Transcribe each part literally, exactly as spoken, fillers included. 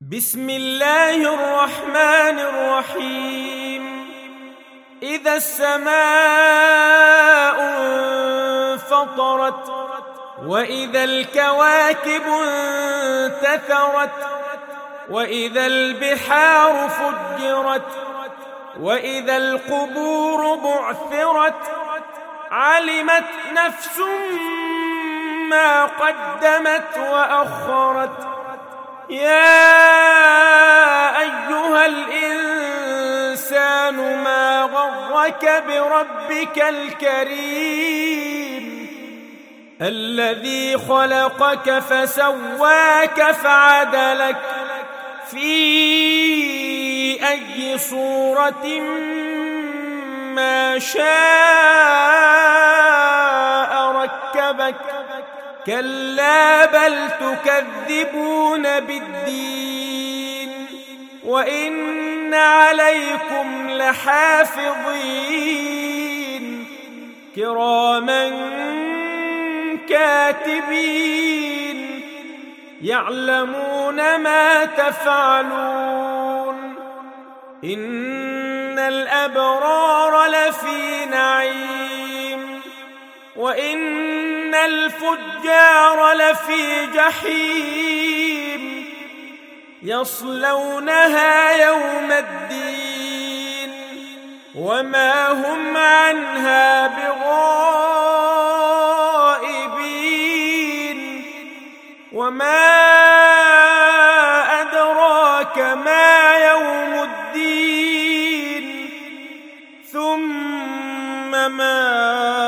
بسم الله الرحمن الرحيم. إذا السماء انفطرت وإذا الكواكب انتثرت وإذا البحار فجرت وإذا القبور بعثرت علمت نفس ما قدمت وأخرت. يا أيها الإنسان ما غرك بربك الكريم الذي خلقك فسواك فعدلك في أي صورة ما شاء ركبك. كلا بل تكذبون بالدين وإن عليكم لحافظين كراما كاتبين يعلمون ما تفعلون. إن الأبرار لفي نعيم وإن الفجار لفي جحيم يصلونها يوم الدين وما هم عنها بغائبين. وما أدراك ما يوم الدين ثم ما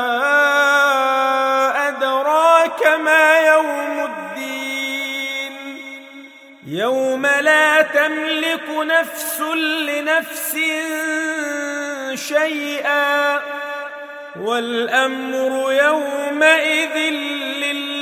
كما يوم الدين يوم لا تملك نفس لنفس شيئا والأمر يومئذ لله.